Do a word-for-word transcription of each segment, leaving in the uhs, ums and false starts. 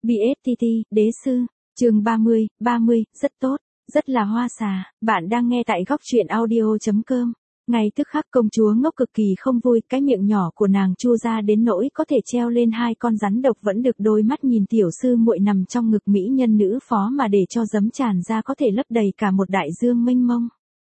bê ét tê tê, đế sư, chương ba mươi, ba mươi, rất tốt, rất là hoa xà, bạn đang nghe tại góc truyện audio.com. Ngay tức khắc công chúa ngốc cực kỳ không vui, cái miệng nhỏ của nàng chu ra đến nỗi có thể treo lên hai con rắn độc, vẫn được đôi mắt nhìn tiểu sư muội nằm trong ngực mỹ nhân nữ phó mà để cho giấm tràn ra có thể lấp đầy cả một đại dương mênh mông.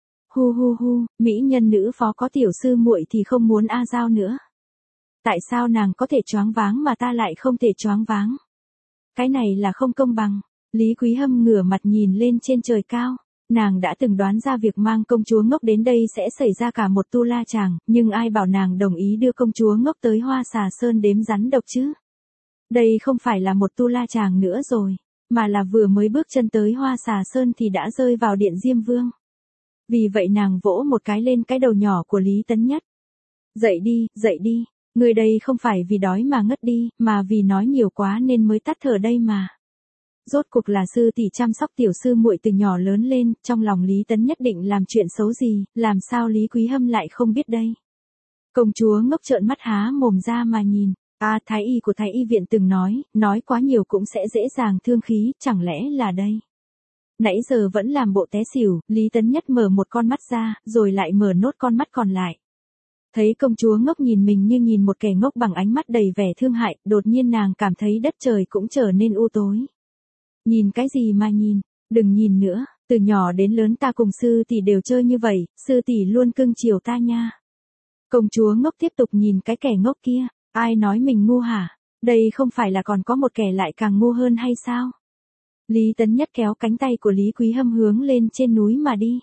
Hu hu hu, mỹ nhân nữ phó có tiểu sư muội thì không muốn a giao nữa. Tại sao nàng có thể choáng váng mà ta lại không thể choáng váng? Cái này là không công bằng. Lý Quý Hâm ngửa mặt nhìn lên trên trời cao. Nàng đã từng đoán ra việc mang công chúa ngốc đến đây sẽ xảy ra cả một tu la chàng, nhưng ai bảo nàng đồng ý đưa công chúa ngốc tới Hoa Xà Sơn đếm rắn độc chứ? Đây không phải là một tu la chàng nữa rồi, mà là vừa mới bước chân tới Hoa Xà Sơn thì đã rơi vào điện Diêm Vương. Vì vậy nàng vỗ một cái lên cái đầu nhỏ của Lý Tấn Nhất. Dậy đi, dậy đi, người đây không phải vì đói mà ngất đi, mà vì nói nhiều quá nên mới tắt thở đây mà. Rốt cuộc là sư tỷ chăm sóc tiểu sư muội từ nhỏ lớn lên, trong lòng Lý Tấn nhất định làm chuyện xấu gì, làm sao Lý Quý Hâm lại không biết đây. Công chúa ngốc trợn mắt há mồm ra mà nhìn, à thái y của thái y viện từng nói, nói quá nhiều cũng sẽ dễ dàng thương khí, chẳng lẽ là đây. Nãy giờ vẫn làm bộ té xỉu, Lý Tấn nhất mở một con mắt ra, rồi lại mở nốt con mắt còn lại. Thấy công chúa ngốc nhìn mình như nhìn một kẻ ngốc bằng ánh mắt đầy vẻ thương hại, đột nhiên nàng cảm thấy đất trời cũng trở nên u tối. Nhìn cái gì mà nhìn, đừng nhìn nữa, từ nhỏ đến lớn ta cùng sư tỷ đều chơi như vậy, sư tỷ luôn cưng chiều ta nha. Công chúa ngốc tiếp tục nhìn cái kẻ ngốc kia, ai nói mình ngu hả, đây không phải là còn có một kẻ lại càng ngu hơn hay sao? Lý Tấn Nhất kéo cánh tay của Lý Quý Hâm hướng lên trên núi mà đi.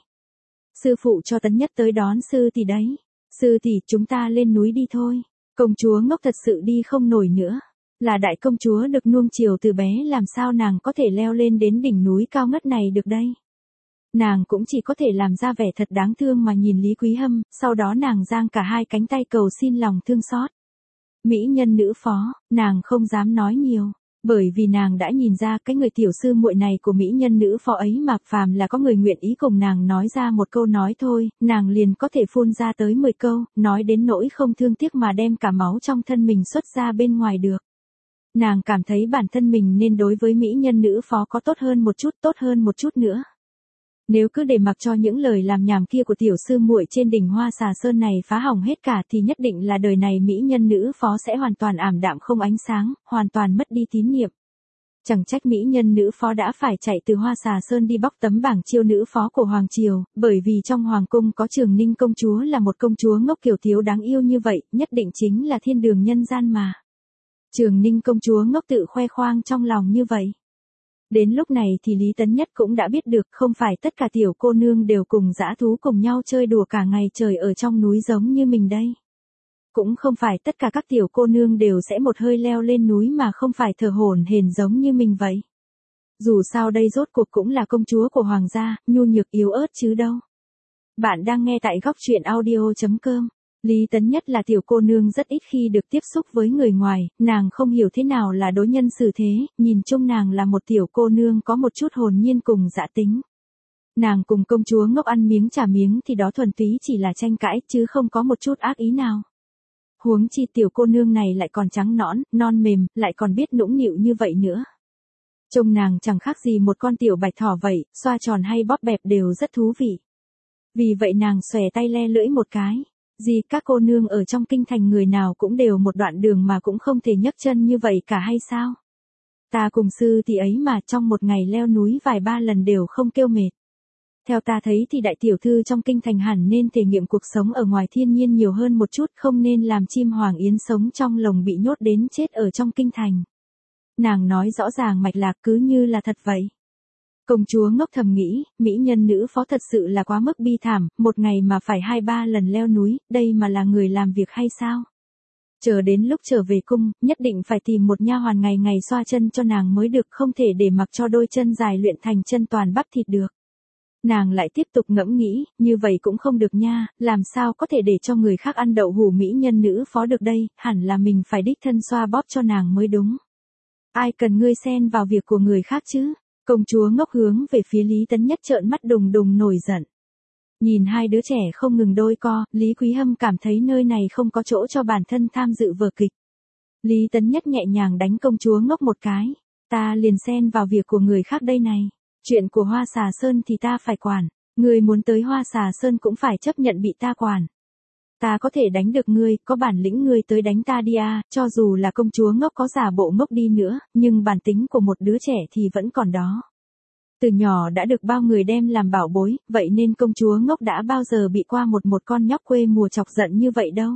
Sư phụ cho Tấn Nhất tới đón sư tỷ đấy, sư tỷ chúng ta lên núi đi thôi, công chúa ngốc thật sự đi không nổi nữa. Là đại công chúa được nuông chiều từ bé, làm sao nàng có thể leo lên đến đỉnh núi cao ngất này được đây. Nàng cũng chỉ có thể làm ra vẻ thật đáng thương mà nhìn Lý Quý Hâm, sau đó nàng giang cả hai cánh tay cầu xin lòng thương xót. Mỹ nhân nữ phó, nàng không dám nói nhiều, bởi vì nàng đã nhìn ra cái người tiểu sư muội này của mỹ nhân nữ phó ấy mà phàm là có người nguyện ý cùng nàng nói ra một câu nói thôi, nàng liền có thể phun ra tới mười câu, nói đến nỗi không thương tiếc mà đem cả máu trong thân mình xuất ra bên ngoài được. Nàng cảm thấy bản thân mình nên đối với mỹ nhân nữ phó có tốt hơn một chút, tốt hơn một chút nữa. Nếu cứ để mặc cho những lời làm nhảm kia của tiểu sư muội trên đỉnh Hoa Xà Sơn này phá hỏng hết cả thì nhất định là đời này mỹ nhân nữ phó sẽ hoàn toàn ảm đạm không ánh sáng, hoàn toàn mất đi tín niệm. Chẳng trách mỹ nhân nữ phó đã phải chạy từ Hoa Xà Sơn đi bóc tấm bảng chiêu nữ phó của Hoàng Triều, bởi vì trong Hoàng Cung có Trường Ninh công chúa là một công chúa ngốc kiều thiếu đáng yêu như vậy, nhất định chính là thiên đường nhân gian mà. Trường Ninh công chúa ngốc tự khoe khoang trong lòng như vậy. Đến lúc này thì Lý Tấn Nhất cũng đã biết được không phải tất cả tiểu cô nương đều cùng dã thú cùng nhau chơi đùa cả ngày trời ở trong núi giống như mình đây. Cũng không phải tất cả các tiểu cô nương đều sẽ một hơi leo lên núi mà không phải thở hổn hển giống như mình vậy. Dù sao đây rốt cuộc cũng là công chúa của hoàng gia, nhu nhược yếu ớt chứ đâu. Bạn đang nghe tại góc truyện audio.com. Lý Tấn Nhất là tiểu cô nương rất ít khi được tiếp xúc với người ngoài, nàng không hiểu thế nào là đối nhân xử thế, nhìn chung nàng là một tiểu cô nương có một chút hồn nhiên cùng dã tính. Nàng cùng công chúa ngốc ăn miếng trả miếng thì đó thuần túy chỉ là tranh cãi chứ không có một chút ác ý nào. Huống chi tiểu cô nương này lại còn trắng nõn, non mềm, lại còn biết nũng nịu như vậy nữa. Trông nàng chẳng khác gì một con tiểu bạch thỏ vậy, xoa tròn hay bóp bẹp đều rất thú vị. Vì vậy nàng xòe tay le lưỡi một cái. Gì các cô nương ở trong kinh thành người nào cũng đều một đoạn đường mà cũng không thể nhấc chân như vậy cả hay sao? Ta cùng sư tỷ ấy mà trong một ngày leo núi vài ba lần đều không kêu mệt. Theo ta thấy thì đại tiểu thư trong kinh thành hẳn nên thể nghiệm cuộc sống ở ngoài thiên nhiên nhiều hơn một chút, không nên làm chim hoàng yến sống trong lồng bị nhốt đến chết ở trong kinh thành. Nàng nói rõ ràng mạch lạc cứ như là thật vậy. Công chúa ngốc thầm nghĩ, mỹ nhân nữ phó thật sự là quá mức bi thảm, một ngày mà phải hai ba lần leo núi, đây mà là người làm việc hay sao? Chờ đến lúc trở về cung, nhất định phải tìm một nha hoàn ngày ngày xoa chân cho nàng mới được, không thể để mặc cho đôi chân dài luyện thành chân toàn bắp thịt được. Nàng lại tiếp tục ngẫm nghĩ, như vậy cũng không được nha, làm sao có thể để cho người khác ăn đậu hũ mỹ nhân nữ phó được đây, hẳn là mình phải đích thân xoa bóp cho nàng mới đúng. Ai cần ngươi xen vào việc của người khác chứ? Công chúa ngốc hướng về phía Lý Tấn Nhất trợn mắt đùng đùng nổi giận. Nhìn hai đứa trẻ không ngừng đôi co, Lý Quý Hâm cảm thấy nơi này không có chỗ cho bản thân tham dự vở kịch. Lý Tấn Nhất nhẹ nhàng đánh công chúa ngốc một cái. Ta liền xen vào việc của người khác đây này. Chuyện của Hoa Xà Sơn thì ta phải quản. Ngươi muốn tới Hoa Xà Sơn cũng phải chấp nhận bị ta quản. Ta có thể đánh được ngươi, có bản lĩnh ngươi tới đánh ta đi à, cho dù là công chúa ngốc có giả bộ ngốc đi nữa, nhưng bản tính của một đứa trẻ thì vẫn còn đó. Từ nhỏ đã được bao người đem làm bảo bối, vậy nên công chúa ngốc đã bao giờ bị qua một một con nhóc quê mùa chọc giận như vậy đâu.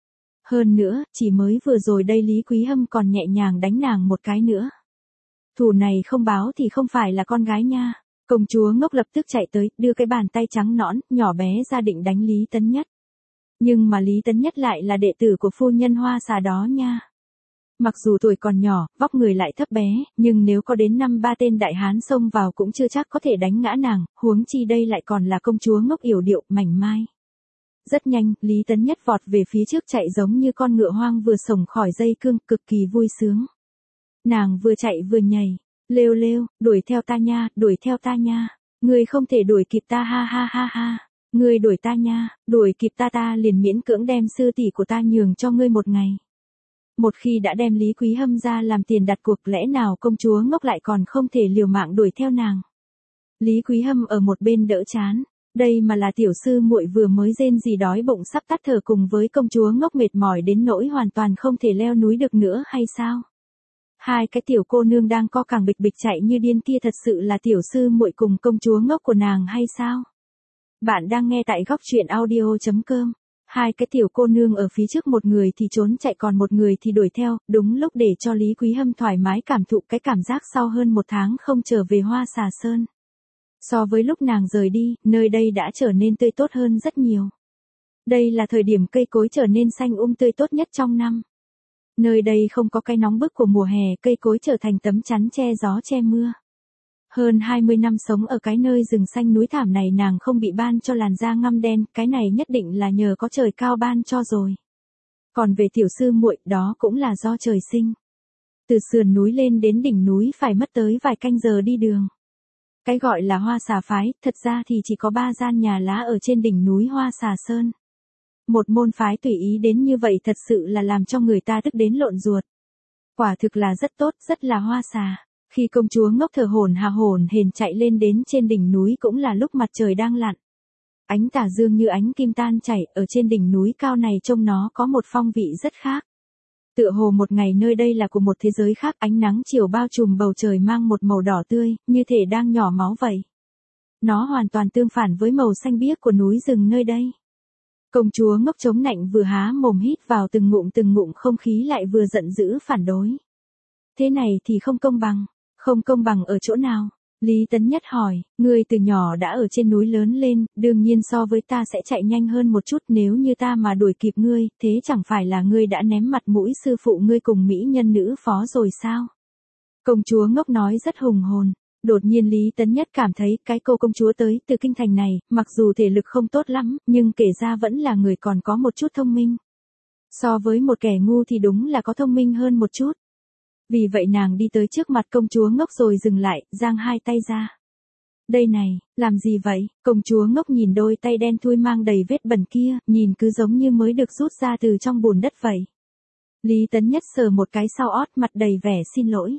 Hơn nữa, chỉ mới vừa rồi đây Lý Quý Hâm còn nhẹ nhàng đánh nàng một cái nữa. Thù này không báo thì không phải là con gái nha. Công chúa ngốc lập tức chạy tới, đưa cái bàn tay trắng nõn, nhỏ bé ra định đánh Lý Tấn Nhất. Nhưng mà Lý Tấn Nhất lại là đệ tử của phu nhân Hoa Xà đó nha. Mặc dù tuổi còn nhỏ, vóc người lại thấp bé, nhưng nếu có đến năm ba tên đại hán xông vào cũng chưa chắc có thể đánh ngã nàng, huống chi đây lại còn là công chúa ngốc yểu điệu, mảnh mai. Rất nhanh, Lý Tấn Nhất vọt về phía trước chạy giống như con ngựa hoang vừa sổng khỏi dây cương, cực kỳ vui sướng. Nàng vừa chạy vừa nhảy, lêu lêu, đuổi theo ta nha, đuổi theo ta nha, ngươi không thể đuổi kịp ta ha ha ha ha, ngươi đuổi ta nha, đuổi kịp ta ta liền miễn cưỡng đem sư tỷ của ta nhường cho ngươi một ngày. Một khi đã đem Lý Quý Hâm ra làm tiền đặt cuộc, lẽ nào công chúa ngốc lại còn không thể liều mạng đuổi theo nàng. Lý Quý Hâm ở một bên đỡ chán, đây mà là tiểu sư muội vừa mới rên gì đói bụng sắp tắt thở cùng với công chúa ngốc mệt mỏi đến nỗi hoàn toàn không thể leo núi được nữa hay sao? Hai cái tiểu cô nương đang co cẳng bịch bịch chạy như điên kia thật sự là tiểu sư muội cùng công chúa ngốc của nàng hay sao? Bạn đang nghe tại góc truyện audio chấm com. Hai cái tiểu cô nương ở phía trước, một người thì trốn chạy còn một người thì đuổi theo, đúng lúc để cho Lý Quý Hâm thoải mái cảm thụ cái cảm giác sau hơn một tháng không trở về Hoa Xà Sơn. So với lúc nàng rời đi, nơi đây đã trở nên tươi tốt hơn rất nhiều. Đây là thời điểm cây cối trở nên xanh um tươi tốt nhất trong năm. Nơi đây không có cái nóng bức của mùa hè, cây cối trở thành tấm chắn che gió che mưa. Hơn hai mươi năm sống ở cái nơi rừng xanh núi thảm này nàng không bị ban cho làn da ngăm đen, cái này nhất định là nhờ có trời cao ban cho rồi. Còn về tiểu sư muội, đó cũng là do trời sinh. Từ sườn núi lên đến đỉnh núi phải mất tới vài canh giờ đi đường. Cái gọi là Hoa Xà phái, thật ra thì chỉ có ba gian nhà lá ở trên đỉnh núi Hoa Xà Sơn. Một môn phái tùy ý đến như vậy thật sự là làm cho người ta tức đến lộn ruột. Quả thực là rất tốt, rất là Hoa Xà. Khi công chúa ngốc thở hổn hà hổn hển chạy lên đến trên đỉnh núi cũng là lúc mặt trời đang lặn. Ánh tà dương như ánh kim tan chảy, ở trên đỉnh núi cao này trông nó có một phong vị rất khác. Tựa hồ một ngày nơi đây là của một thế giới khác, ánh nắng chiều bao trùm bầu trời mang một màu đỏ tươi, như thể đang nhỏ máu vậy. Nó hoàn toàn tương phản với màu xanh biếc của núi rừng nơi đây. Công chúa ngốc chống nạnh vừa há mồm hít vào từng ngụm từng ngụm không khí lại vừa giận dữ phản đối. Thế này thì không công bằng. Không công bằng ở chỗ nào? Lý Tấn Nhất hỏi, ngươi từ nhỏ đã ở trên núi lớn lên, đương nhiên so với ta sẽ chạy nhanh hơn một chút, nếu như ta mà đuổi kịp ngươi, thế chẳng phải là ngươi đã ném mặt mũi sư phụ ngươi cùng mỹ nhân nữ phó rồi sao? Công chúa ngốc nói rất hùng hồn. Đột nhiên Lý Tấn Nhất cảm thấy cái cô công chúa tới từ kinh thành này, mặc dù thể lực không tốt lắm, nhưng kể ra vẫn là người còn có một chút thông minh. So với một kẻ ngu thì đúng là có thông minh hơn một chút. Vì vậy nàng đi tới trước mặt công chúa ngốc rồi dừng lại, giang hai tay ra. Đây này, làm gì vậy? Công chúa ngốc nhìn đôi tay đen thui mang đầy vết bẩn kia, nhìn cứ giống như mới được rút ra từ trong bùn đất vậy. Lý Tấn Nhất sờ một cái sau ót, mặt đầy vẻ xin lỗi.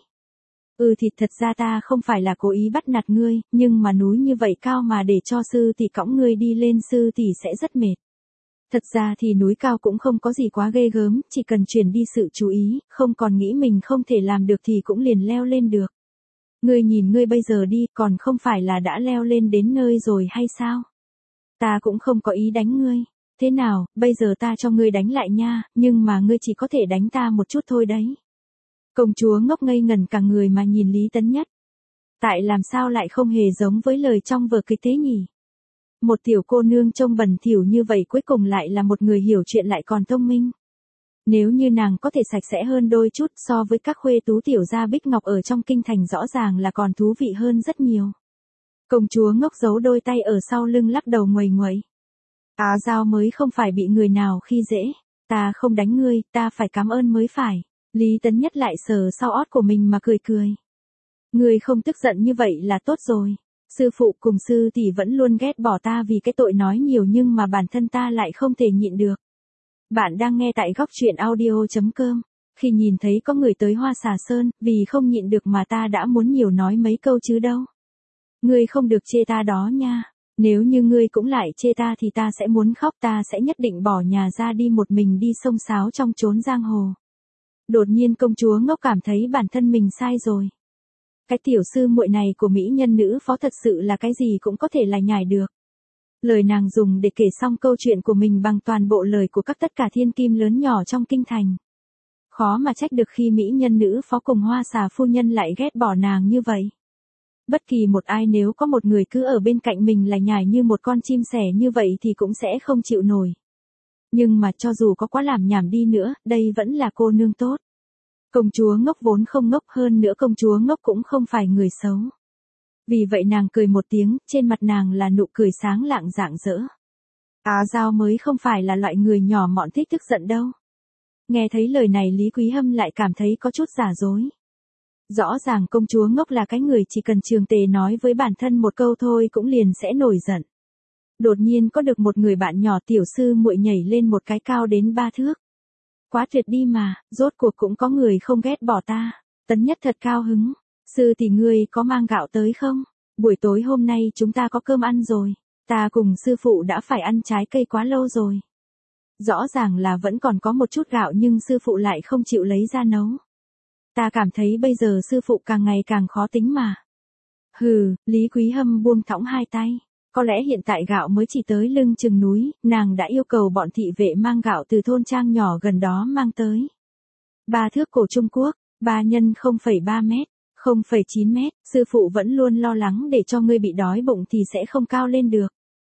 Ừ thì thật ra ta không phải là cố ý bắt nạt ngươi, nhưng mà núi như vậy cao mà để cho sư tỷ cõng ngươi đi lên sư tỷ sẽ rất mệt. Thật ra thì núi cao cũng không có gì quá ghê gớm, chỉ cần chuyển đi sự chú ý, không còn nghĩ mình không thể làm được thì cũng liền leo lên được. Ngươi nhìn ngươi bây giờ đi, còn không phải là đã leo lên đến nơi rồi hay sao? Ta cũng không có ý đánh ngươi. Thế nào, bây giờ ta cho ngươi đánh lại nha, nhưng mà ngươi chỉ có thể đánh ta một chút thôi đấy. Công chúa ngốc ngây ngẩn cả người mà nhìn Lý Tấn Nhất. Tại làm sao lại không hề giống với lời trong vở kịch thế nhỉ? Một tiểu cô nương trông bẩn thỉu như vậy cuối cùng lại là một người hiểu chuyện lại còn thông minh. Nếu như nàng có thể sạch sẽ hơn đôi chút so với các khuê tú tiểu gia bích ngọc ở trong kinh thành rõ ràng là còn thú vị hơn rất nhiều. Công chúa ngốc giấu đôi tay ở sau lưng lắc đầu nguầy nguậy. Á giao mới không phải bị người nào khi dễ. Ta không đánh ngươi, ta phải cảm ơn mới phải. Lý Tấn Nhất lại sờ sau ót của mình mà cười cười. Ngươi không tức giận như vậy là tốt rồi. Sư phụ cùng sư tỷ vẫn luôn ghét bỏ ta vì cái tội nói nhiều nhưng mà bản thân ta lại không thể nhịn được. Bạn đang nghe tại góc truyện audio chấm com. Khi nhìn thấy có người tới Hoa Xà Sơn, vì không nhịn được mà ta đã muốn nhiều nói mấy câu chứ đâu. Ngươi không được chê ta đó nha. Nếu như ngươi cũng lại chê ta thì ta sẽ muốn khóc, ta sẽ nhất định bỏ nhà ra đi một mình đi xông xáo trong chốn giang hồ. Đột nhiên công chúa ngốc cảm thấy bản thân mình sai rồi. Cái tiểu sư muội này của mỹ nhân nữ phó thật sự là cái gì cũng có thể là nhải được. Lời nàng dùng để kể xong câu chuyện của mình bằng toàn bộ lời của các tất cả thiên kim lớn nhỏ trong kinh thành. Khó mà trách được khi mỹ nhân nữ phó cùng Hoa Xà phu nhân lại ghét bỏ nàng như vậy. Bất kỳ một ai nếu có một người cứ ở bên cạnh mình là nhải như một con chim sẻ như vậy thì cũng sẽ không chịu nổi. Nhưng mà cho dù có quá làm nhảm đi nữa, đây vẫn là cô nương tốt. Công chúa ngốc vốn không ngốc, hơn nữa công chúa ngốc cũng không phải người xấu. Vì vậy nàng cười một tiếng, trên mặt nàng là nụ cười sáng lạng rạng rỡ. Á Giao mới không phải là loại người nhỏ mọn thích tức giận đâu. Nghe thấy lời này Lý Quý Hâm lại cảm thấy có chút giả dối. Rõ ràng công chúa ngốc là cái người chỉ cần Trường Tề nói với bản thân một câu thôi cũng liền sẽ nổi giận. Đột nhiên có được một người bạn nhỏ tiểu sư muội nhảy lên một cái cao đến ba thước. Quá tuyệt đi mà, rốt cuộc cũng có người không ghét bỏ ta. Tấn Nhất thật cao hứng. Sư tỷ ngươi có mang gạo tới không? Buổi tối hôm nay chúng ta có cơm ăn rồi. Ta cùng sư phụ đã phải ăn trái cây quá lâu rồi. Rõ ràng là vẫn còn có một chút gạo nhưng sư phụ lại không chịu lấy ra nấu. Ta cảm thấy bây giờ sư phụ càng ngày càng khó tính mà. Hừ, Lý Quý Hâm buông thõng hai tay. Có lẽ hiện tại gạo mới chỉ tới lưng chừng núi, nàng đã yêu cầu bọn thị vệ mang gạo từ thôn trang nhỏ gần đó mang tới. Ba thước cổ Trung Quốc, ba nhân không phẩy ba mét, không phẩy chín mét, sư phụ vẫn luôn lo lắng để cho ngươi bị đói bụng thì sẽ không cao lên được.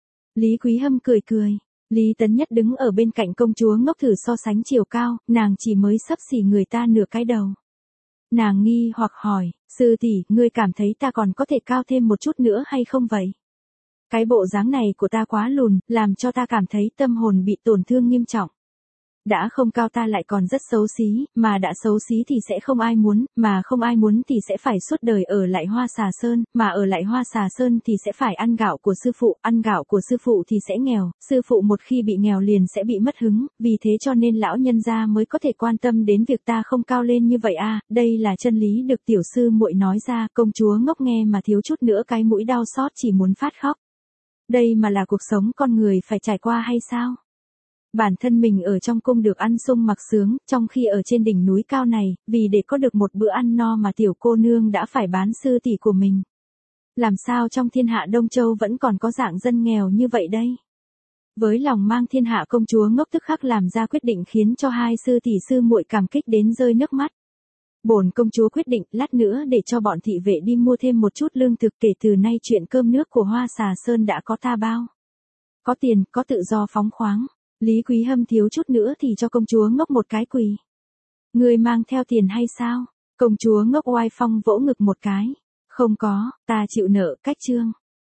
Lý Quý Hâm cười cười. Lý Tấn Nhất đứng ở bên cạnh công chúa ngốc thử so sánh chiều cao, nàng chỉ mới xấp xỉ người ta nửa cái đầu. Nàng nghi hoặc hỏi, sư tỷ, ngươi cảm thấy ta còn có thể cao thêm một chút nữa hay không vậy? Cái bộ dáng này của ta quá lùn, làm cho ta cảm thấy tâm hồn bị tổn thương nghiêm trọng. Đã không cao ta lại còn rất xấu xí, mà đã xấu xí thì sẽ không ai muốn, mà không ai muốn thì sẽ phải suốt đời ở lại Hoa Xà Sơn, mà ở lại Hoa Xà Sơn thì sẽ phải ăn gạo của sư phụ, ăn gạo của sư phụ thì sẽ nghèo, sư phụ một khi bị nghèo liền sẽ bị mất hứng, vì thế cho nên lão nhân gia mới có thể quan tâm đến việc ta không cao lên như vậy a. Đây là chân lý được tiểu sư muội nói ra, công chúa ngốc nghe mà thiếu chút nữa cái mũi đau xót chỉ muốn phát khóc. Đây mà là cuộc sống con người phải trải qua hay sao? Bản thân mình ở trong cung được ăn sung mặc sướng, trong khi ở trên đỉnh núi cao này, vì để có được một bữa ăn no mà tiểu cô nương đã phải bán sư tỷ của mình. Làm sao trong thiên hạ Đông Châu vẫn còn có dạng dân nghèo như vậy đây? Với lòng mang thiên hạ công chúa ngốc tức khắc làm ra quyết định khiến cho hai sư tỷ sư muội cảm kích đến rơi nước mắt. Bổn công chúa quyết định lát nữa để cho bọn thị vệ đi mua thêm một chút lương thực, kể từ nay chuyện cơm nước của Hoa Xà Sơn đã có ta bao. Có tiền, có tự do phóng khoáng. Lý Quý Hâm thiếu chút nữa thì cho công chúa ngốc một cái quỳ. Ngươi mang theo tiền hay sao? Công chúa ngốc oai phong vỗ ngực một cái. Không có, ta chịu nợ, cách chương.